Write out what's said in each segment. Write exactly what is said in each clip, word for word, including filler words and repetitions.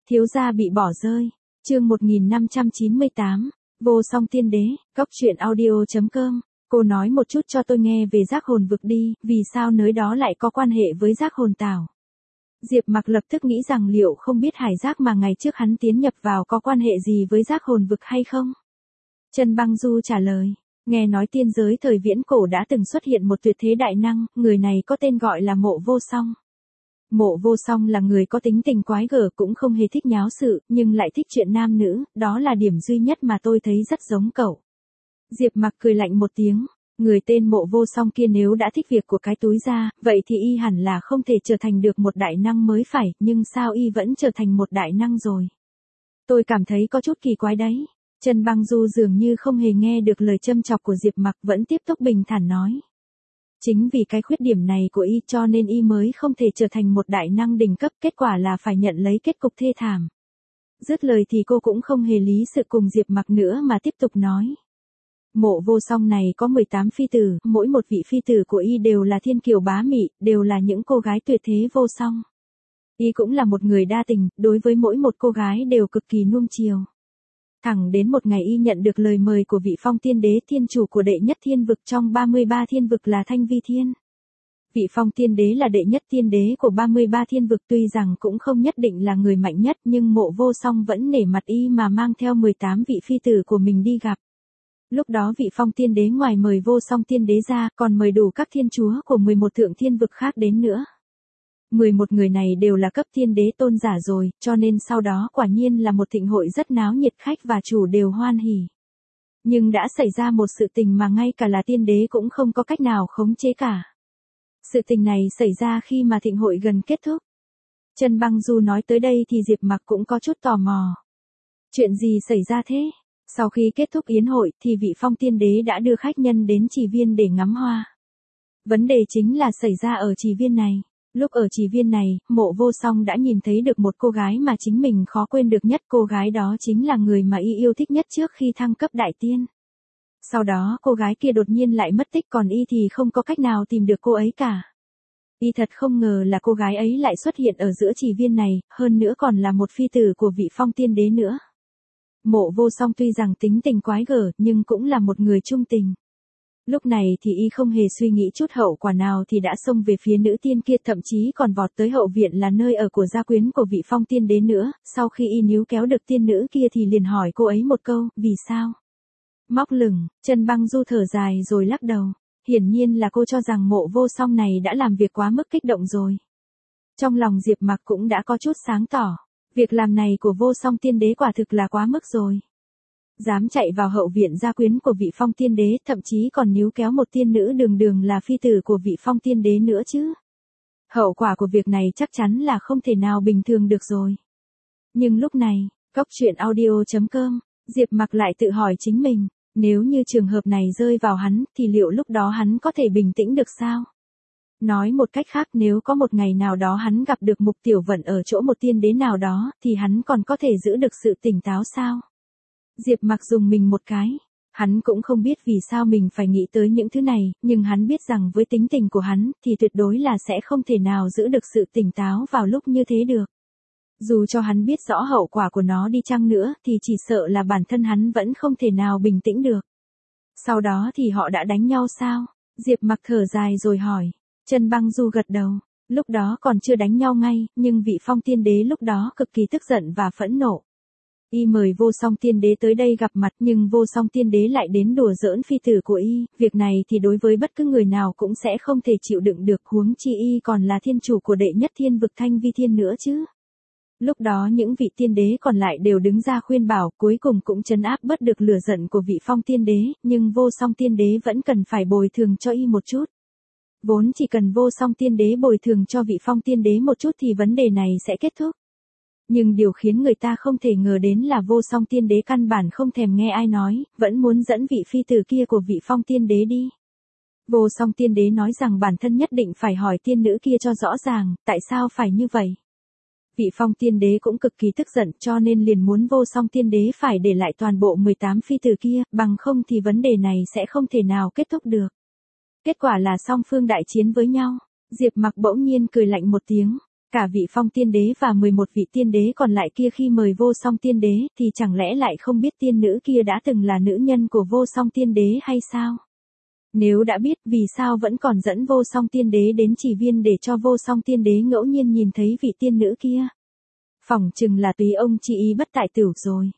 Thiếu gia bị bỏ rơi. Chương một nghìn năm trăm chín mươi tám. Vô song tiên đế. Cóc truyện audio chấm com. Cô nói một chút cho tôi nghe về giác hồn vực đi, vì sao nơi đó lại có quan hệ với giác hồn tảo. Diệp Mặc lập tức nghĩ rằng liệu không biết hải giác mà ngày trước hắn tiến nhập vào có quan hệ gì với giác hồn vực hay không? Trần Băng Du trả lời, nghe nói tiên giới thời viễn cổ đã từng xuất hiện một tuyệt thế đại năng, người này có tên gọi là Mộ Vô Song. Mộ Vô Song là người có tính tình quái gở, cũng không hề thích nháo sự, nhưng lại thích chuyện nam nữ, đó là điểm duy nhất mà tôi thấy rất giống cậu. Diệp Mặc cười lạnh một tiếng, người tên Mộ Vô Song kia nếu đã thích việc của cái túi ra, vậy thì y hẳn là không thể trở thành được một đại năng mới phải, nhưng sao y vẫn trở thành một đại năng rồi? Tôi cảm thấy có chút kỳ quái đấy. Trần Băng Du dường như không hề nghe được lời châm chọc của Diệp Mặc, vẫn tiếp tục bình thản nói. Chính vì cái khuyết điểm này của y cho nên y mới không thể trở thành một đại năng đỉnh cấp, kết quả là phải nhận lấy kết cục thê thảm. Dứt lời thì cô cũng không hề lý sự cùng Diệp Mặc nữa mà tiếp tục nói. Mộ Vô Song này có mười tám phi tử, mỗi một vị phi tử của y đều là thiên kiều bá mị, đều là những cô gái tuyệt thế vô song. Y cũng là một người đa tình, đối với mỗi một cô gái đều cực kỳ nuông chiều. Thẳng đến một ngày y nhận được lời mời của vị Phong Tiên Đế, thiên chủ của đệ nhất thiên vực trong ba mươi ba thiên vực là Thanh Vi Thiên. Vị Phong Tiên Đế là đệ nhất tiên đế của ba mươi ba thiên vực, tuy rằng cũng không nhất định là người mạnh nhất, nhưng Mộ Vô Song vẫn nể mặt y mà mang theo mười tám vị phi tử của mình đi gặp. Lúc đó vị Phong Tiên Đế ngoài mời Vô Song Tiên Đế ra, còn mời đủ các thiên chúa của mười một thượng thiên vực khác đến nữa. mười một người này đều là cấp tiên đế tôn giả rồi, cho nên sau đó quả nhiên là một thịnh hội rất náo nhiệt, khách và chủ đều hoan hỉ. Nhưng đã xảy ra một sự tình mà ngay cả là tiên đế cũng không có cách nào khống chế cả. Sự tình này xảy ra khi mà thịnh hội gần kết thúc. Trần Băng Du nói tới đây thì Diệp Mặc cũng có chút tò mò. Chuyện gì xảy ra thế? Sau khi kết thúc yến hội thì vị Phong Tiên Đế đã đưa khách nhân đến trì viên để ngắm hoa. Vấn đề chính là xảy ra ở trì viên này. Lúc ở trì viên này, Mộ Vô Song đã nhìn thấy được một cô gái mà chính mình khó quên được nhất, cô gái đó chính là người mà y yêu thích nhất trước khi thăng cấp đại tiên. Sau đó cô gái kia đột nhiên lại mất tích, còn y thì không có cách nào tìm được cô ấy cả. Y thật không ngờ là cô gái ấy lại xuất hiện ở giữa trì viên này, hơn nữa còn là một phi tử của vị Phong Tiên Đế nữa. Mộ Vô Song tuy rằng tính tình quái gở nhưng cũng là một người trung tình. Lúc này thì y không hề suy nghĩ chút hậu quả nào thì đã xông về phía nữ tiên kia, thậm chí còn vọt tới hậu viện là nơi ở của gia quyến của vị Phong Tiên Đế nữa. Sau khi y níu kéo được tiên nữ kia thì liền hỏi cô ấy một câu, vì sao? Móc lửng, Trần Băng Du thở dài rồi lắc đầu. Hiển nhiên là cô cho rằng Mộ Vô Song này đã làm việc quá mức kích động rồi. Trong lòng Diệp Mặc cũng đã có chút sáng tỏ. Việc làm này của Vô Song Tiên Đế quả thực là quá mức rồi. Dám chạy vào hậu viện gia quyến của vị Phong Tiên Đế, thậm chí còn níu kéo một tiên nữ đường đường là phi tử của vị Phong Tiên Đế nữa chứ. Hậu quả của việc này chắc chắn là không thể nào bình thường được rồi. Nhưng lúc này, cóc truyện audio chấm com, Diệp Mặc lại tự hỏi chính mình, nếu như trường hợp này rơi vào hắn, thì liệu lúc đó hắn có thể bình tĩnh được sao? Nói một cách khác, nếu có một ngày nào đó hắn gặp được Mục Tiểu Vận ở chỗ một tiên đế nào đó, thì hắn còn có thể giữ được sự tỉnh táo sao? Diệp Mặc dùng mình một cái. Hắn cũng không biết vì sao mình phải nghĩ tới những thứ này, nhưng hắn biết rằng với tính tình của hắn, thì tuyệt đối là sẽ không thể nào giữ được sự tỉnh táo vào lúc như thế được. Dù cho hắn biết rõ hậu quả của nó đi chăng nữa, thì chỉ sợ là bản thân hắn vẫn không thể nào bình tĩnh được. Sau đó thì họ đã đánh nhau sao? Diệp Mặc thở dài rồi hỏi. Trần Băng Du gật đầu. Lúc đó còn chưa đánh nhau ngay, nhưng vị Phong Tiên Đế lúc đó cực kỳ tức giận và phẫn nộ. Y mời Vô Song Tiên Đế tới đây gặp mặt, nhưng Vô Song Tiên Đế lại đến đùa giỡn phi tử của y, việc này thì đối với bất cứ người nào cũng sẽ không thể chịu đựng được, huống chi y còn là thiên chủ của đệ nhất thiên vực Thanh Vi Thiên nữa chứ. Lúc đó những vị tiên đế còn lại đều đứng ra khuyên bảo, cuối cùng cũng trấn áp bớt được lửa giận của vị Phong Tiên Đế, nhưng Vô Song Tiên Đế vẫn cần phải bồi thường cho y một chút. Vốn chỉ cần Vô Song Tiên Đế bồi thường cho vị Phong Tiên Đế một chút thì vấn đề này sẽ kết thúc. Nhưng điều khiến người ta không thể ngờ đến là Vô Song Tiên Đế căn bản không thèm nghe ai nói, vẫn muốn dẫn vị phi tử kia của vị Phong Tiên Đế đi. Vô Song Tiên Đế nói rằng bản thân nhất định phải hỏi tiên nữ kia cho rõ ràng, tại sao phải như vậy. Vị Phong Tiên Đế cũng cực kỳ tức giận, cho nên liền muốn Vô Song Tiên Đế phải để lại toàn bộ mười tám phi tử kia, bằng không thì vấn đề này sẽ không thể nào kết thúc được. Kết quả là song phương đại chiến với nhau. Diệp Mặc bỗng nhiên cười lạnh một tiếng. Cả vị Phong tiên đế và mười một vị tiên đế còn lại kia khi mời Vô Song tiên đế thì chẳng lẽ lại không biết tiên nữ kia đã từng là nữ nhân của Vô Song tiên đế hay sao? Nếu đã biết vì sao vẫn còn dẫn Vô Song tiên đế đến Chỉ Viên để cho Vô Song tiên đế ngẫu nhiên nhìn thấy vị tiên nữ kia? Phỏng chừng là tùy ông chi ý bất tại tửu rồi.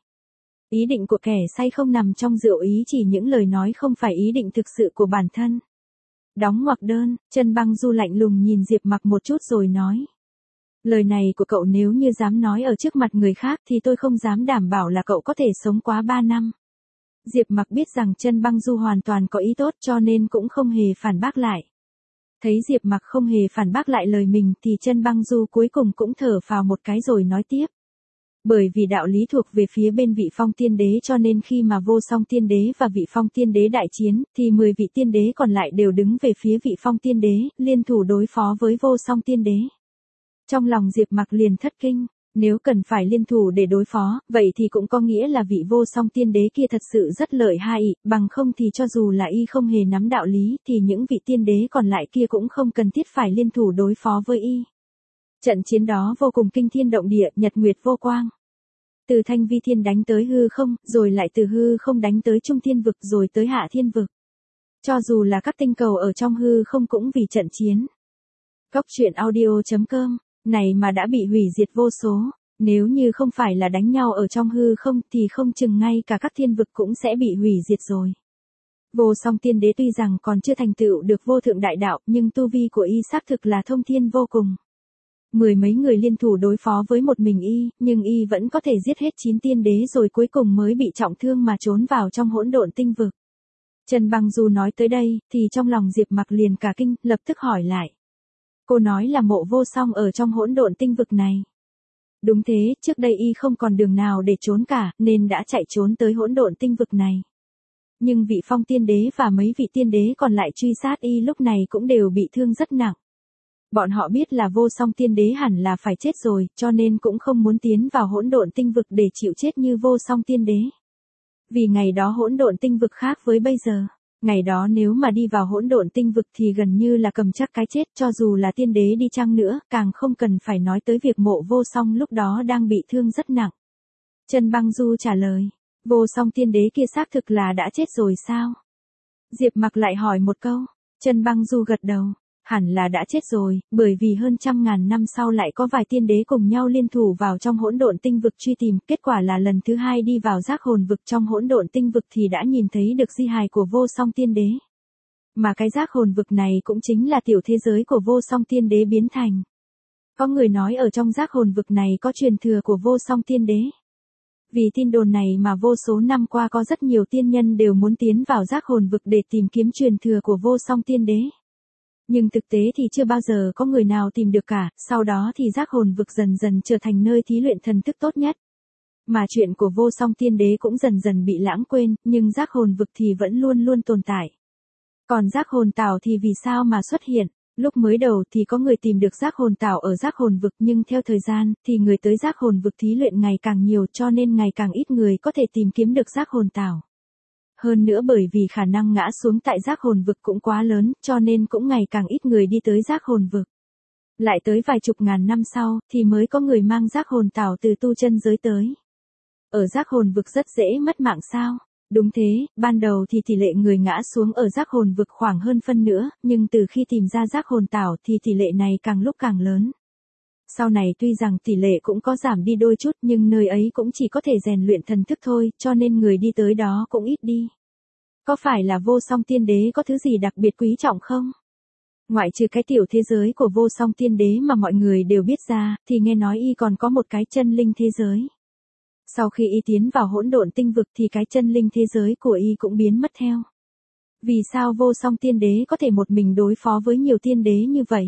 Ý định của kẻ say không nằm trong rượu, ý chỉ những lời nói không phải ý định thực sự của bản thân. Đóng ngoặc đơn, Chân Băng Du lạnh lùng nhìn Diệp Mặc một chút rồi nói. Lời này của cậu nếu như dám nói ở trước mặt người khác thì tôi không dám đảm bảo là cậu có thể sống quá ba năm. Diệp Mặc biết rằng Chân Băng Du hoàn toàn có ý tốt cho nên cũng không hề phản bác lại. Thấy Diệp Mặc không hề phản bác lại lời mình thì Chân Băng Du cuối cùng cũng thở phào một cái rồi nói tiếp. Bởi vì đạo lý thuộc về phía bên vị Phong tiên đế cho nên khi mà Vô Song tiên đế và vị Phong tiên đế đại chiến thì mười vị tiên đế còn lại đều đứng về phía vị Phong tiên đế, liên thủ đối phó với Vô Song tiên đế. Trong lòng Diệp Mặc liền thất kinh, nếu cần phải liên thủ để đối phó, vậy thì cũng có nghĩa là vị Vô Song tiên đế kia thật sự rất lợi hại, bằng không thì cho dù là y không hề nắm đạo lý thì những vị tiên đế còn lại kia cũng không cần thiết phải liên thủ đối phó với y. Trận chiến đó vô cùng kinh thiên động địa, nhật nguyệt vô quang. Từ thanh vi thiên đánh tới hư không, rồi lại từ hư không đánh tới trung thiên vực rồi tới hạ thiên vực. Cho dù là các tinh cầu ở trong hư không cũng vì trận chiến. Cốc truyện audio chấm com, này mà đã bị hủy diệt vô số, nếu như không phải là đánh nhau ở trong hư không thì không chừng ngay cả các thiên vực cũng sẽ bị hủy diệt rồi. Vô Song tiên đế tuy rằng còn chưa thành tựu được vô thượng đại đạo nhưng tu vi của y xác thực là thông thiên vô cùng. Mười mấy người liên thủ đối phó với một mình y, nhưng y vẫn có thể giết hết chín tiên đế rồi cuối cùng mới bị trọng thương mà trốn vào trong hỗn độn tinh vực. Chân Băng Du nói tới đây, thì trong lòng Diệp Mặc liền cả kinh, lập tức hỏi lại. Cô nói là Mộ Vô Song ở trong hỗn độn tinh vực này. Đúng thế, trước đây y không còn đường nào để trốn cả, nên đã chạy trốn tới hỗn độn tinh vực này. Nhưng vị Phong tiên đế và mấy vị tiên đế còn lại truy sát y lúc này cũng đều bị thương rất nặng. Bọn họ biết là Vô Song tiên đế hẳn là phải chết rồi, cho nên cũng không muốn tiến vào hỗn độn tinh vực để chịu chết như Vô Song tiên đế. Vì ngày đó hỗn độn tinh vực khác với bây giờ. Ngày đó nếu mà đi vào hỗn độn tinh vực thì gần như là cầm chắc cái chết, cho dù là tiên đế đi chăng nữa, càng không cần phải nói tới việc Mộ Vô Song lúc đó đang bị thương rất nặng. Chân Băng Du trả lời, Vô Song tiên đế kia xác thực là đã chết rồi sao? Diệp Mặc lại hỏi một câu, Chân Băng Du gật đầu. Hẳn là đã chết rồi, bởi vì hơn trăm ngàn năm sau lại có vài tiên đế cùng nhau liên thủ vào trong hỗn độn tinh vực truy tìm, kết quả là lần thứ hai đi vào giác hồn vực trong hỗn độn tinh vực thì đã nhìn thấy được di hài của Vô Song tiên đế. Mà cái giác hồn vực này cũng chính là tiểu thế giới của Vô Song tiên đế biến thành. Có người nói ở trong giác hồn vực này có truyền thừa của Vô Song tiên đế. Vì tin đồn này mà vô số năm qua có rất nhiều tiên nhân đều muốn tiến vào giác hồn vực để tìm kiếm truyền thừa của Vô Song tiên đế. Nhưng thực tế thì chưa bao giờ có người nào tìm được cả, sau đó thì giác hồn vực dần dần trở thành nơi thí luyện thần thức tốt nhất. Mà chuyện của Vô Song tiên đế cũng dần dần bị lãng quên, nhưng giác hồn vực thì vẫn luôn luôn tồn tại. Còn giác hồn tảo thì vì sao mà xuất hiện? Lúc mới đầu thì có người tìm được giác hồn tảo ở giác hồn vực, nhưng theo thời gian thì người tới giác hồn vực thí luyện ngày càng nhiều cho nên ngày càng ít người có thể tìm kiếm được giác hồn tảo. Hơn nữa bởi vì khả năng ngã xuống tại giác hồn vực cũng quá lớn, cho nên cũng ngày càng ít người đi tới giác hồn vực. Lại tới vài chục ngàn năm sau, thì mới có người mang giác hồn tảo từ tu chân giới tới. Ở giác hồn vực rất dễ mất mạng sao? Đúng thế, ban đầu thì tỷ lệ người ngã xuống ở giác hồn vực khoảng hơn phân nữa, nhưng từ khi tìm ra giác hồn tảo thì tỷ lệ này càng lúc càng lớn. Sau này tuy rằng tỷ lệ cũng có giảm đi đôi chút nhưng nơi ấy cũng chỉ có thể rèn luyện thần thức thôi, cho nên người đi tới đó cũng ít đi. Có phải là Vô Song tiên đế có thứ gì đặc biệt quý trọng không? Ngoại trừ cái tiểu thế giới của Vô Song tiên đế mà mọi người đều biết ra, thì nghe nói y còn có một cái chân linh thế giới. Sau khi y tiến vào hỗn độn tinh vực thì cái chân linh thế giới của y cũng biến mất theo. Vì sao Vô Song tiên đế có thể một mình đối phó với nhiều tiên đế như vậy?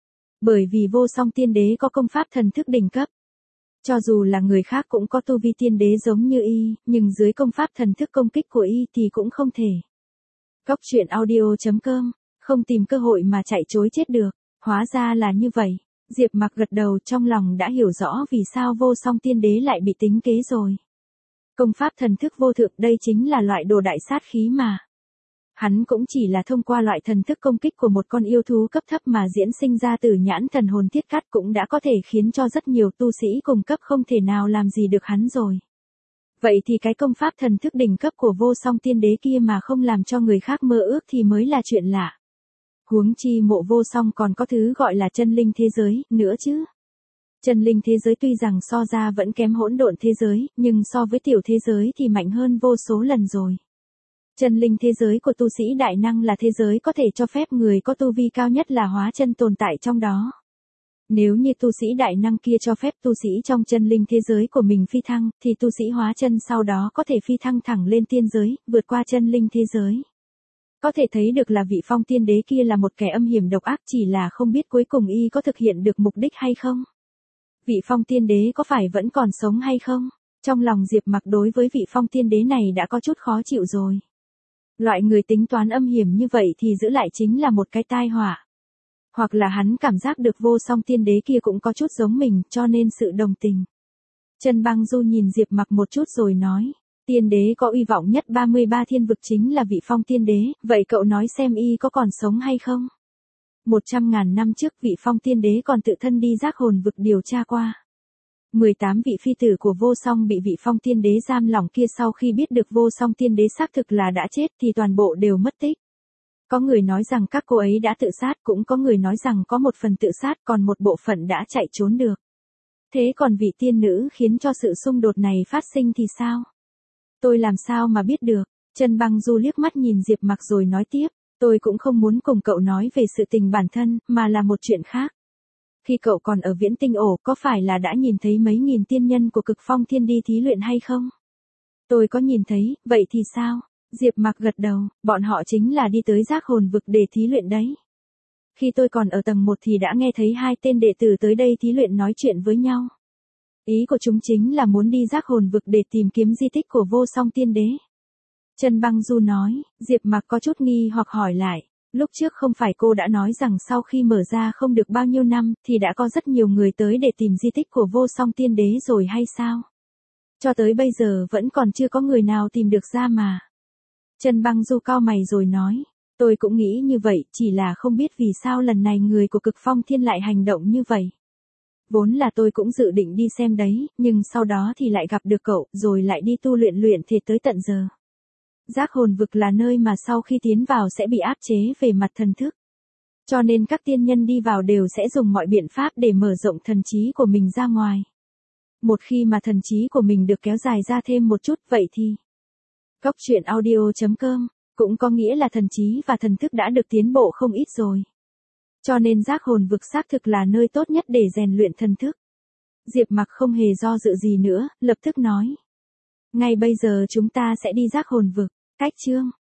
Bởi vì Vô Song tiên đế có công pháp thần thức đỉnh cấp. Cho dù là người khác cũng có tu vi tiên đế giống như y, nhưng dưới công pháp thần thức công kích của y thì cũng không thể. Cốc truyện audio chấm com, không tìm cơ hội mà chạy chối chết được, hóa ra là như vậy. Diệp Mặc gật đầu, trong lòng đã hiểu rõ vì sao Vô Song tiên đế lại bị tính kế rồi. Công pháp thần thức vô thượng đây chính là loại đồ đại sát khí mà. Hắn cũng chỉ là thông qua loại thần thức công kích của một con yêu thú cấp thấp mà diễn sinh ra từ nhãn thần hồn thiết cắt cũng đã có thể khiến cho rất nhiều tu sĩ cùng cấp không thể nào làm gì được hắn rồi. Vậy thì cái công pháp thần thức đỉnh cấp của vô song tiên đế kia mà không làm cho người khác mơ ước thì mới là chuyện lạ. Huống chi mộ vô song còn có thứ gọi là chân linh thế giới, nữa chứ. Chân linh thế giới tuy rằng so ra vẫn kém hỗn độn thế giới, nhưng so với tiểu thế giới thì mạnh hơn vô số lần rồi. Chân linh thế giới của tu sĩ đại năng là thế giới có thể cho phép người có tu vi cao nhất là hóa chân tồn tại trong đó. Nếu như tu sĩ đại năng kia cho phép tu sĩ trong chân linh thế giới của mình phi thăng, thì tu sĩ hóa chân sau đó có thể phi thăng thẳng lên tiên giới, vượt qua chân linh thế giới. Có thể thấy được là vị phong tiên đế kia là một kẻ âm hiểm độc ác, chỉ là không biết cuối cùng y có thực hiện được mục đích hay không. Vị phong tiên đế có phải vẫn còn sống hay không? Trong lòng Diệp Mặc đối với vị phong tiên đế này đã có chút khó chịu rồi. Loại người tính toán âm hiểm như vậy thì giữ lại chính là một cái tai họa. Hoặc là hắn cảm giác được vô song tiên đế kia cũng có chút giống mình, cho nên sự đồng tình. Trần Băng Du nhìn Diệp Mặc một chút rồi nói, tiên đế có uy vọng nhất ba mươi ba thiên vực chính là vị phong tiên đế, vậy cậu nói xem y có còn sống hay không? Một trăm ngàn năm trước vị phong tiên đế còn tự thân đi giác hồn vực điều tra qua. mười tám vị phi tử của vô song bị vị phong tiên đế giam lỏng kia sau khi biết được vô song tiên đế xác thực là đã chết thì toàn bộ đều mất tích. Có người nói rằng các cô ấy đã tự sát, cũng có người nói rằng có một phần tự sát còn một bộ phận đã chạy trốn được. Thế còn vị tiên nữ khiến cho sự xung đột này phát sinh thì sao? Tôi làm sao mà biết được? Trần Băng Du liếc mắt nhìn Diệp Mặc rồi nói tiếp, tôi cũng không muốn cùng cậu nói về sự tình bản thân, mà là một chuyện khác. Khi cậu còn ở Viễn Tinh Ổ có phải là đã nhìn thấy mấy nghìn tiên nhân của Cực Phong Thiên đi thí luyện hay không? Tôi có nhìn thấy, vậy thì sao? Diệp Mặc gật đầu, bọn họ chính là đi tới giác hồn vực để thí luyện đấy. Khi tôi còn ở tầng một thì đã nghe thấy hai tên đệ tử tới đây thí luyện nói chuyện với nhau. Ý của chúng chính là muốn đi giác hồn vực để tìm kiếm di tích của vô song tiên đế. Trần Băng Du nói, Diệp Mặc có chút nghi hoặc hỏi lại, lúc trước không phải cô đã nói rằng sau khi mở ra không được bao nhiêu năm thì đã có rất nhiều người tới để tìm di tích của vô song tiên đế rồi hay sao? Cho tới bây giờ vẫn còn chưa có người nào tìm được ra mà. Trần Băng Du cau mày rồi nói, tôi cũng nghĩ như vậy, chỉ là không biết vì sao lần này người của Cực Phong Thiên lại hành động như vậy. Vốn là tôi cũng dự định đi xem đấy, nhưng sau đó thì lại gặp được cậu, rồi lại đi tu luyện luyện thì tới tận giờ. Giác hồn vực là nơi mà sau khi tiến vào sẽ bị áp chế về mặt thần thức. Cho nên các tiên nhân đi vào đều sẽ dùng mọi biện pháp để mở rộng thần trí của mình ra ngoài. Một khi mà thần trí của mình được kéo dài ra thêm một chút vậy thì Cốc truyện audio chấm com cũng có nghĩa là thần trí và thần thức đã được tiến bộ không ít rồi. Cho nên giác hồn vực xác thực là nơi tốt nhất để rèn luyện thần thức. Diệp Mặc không hề do dự gì nữa, lập tức nói. Ngay bây giờ chúng ta sẽ đi giác hồn vực. Cách chương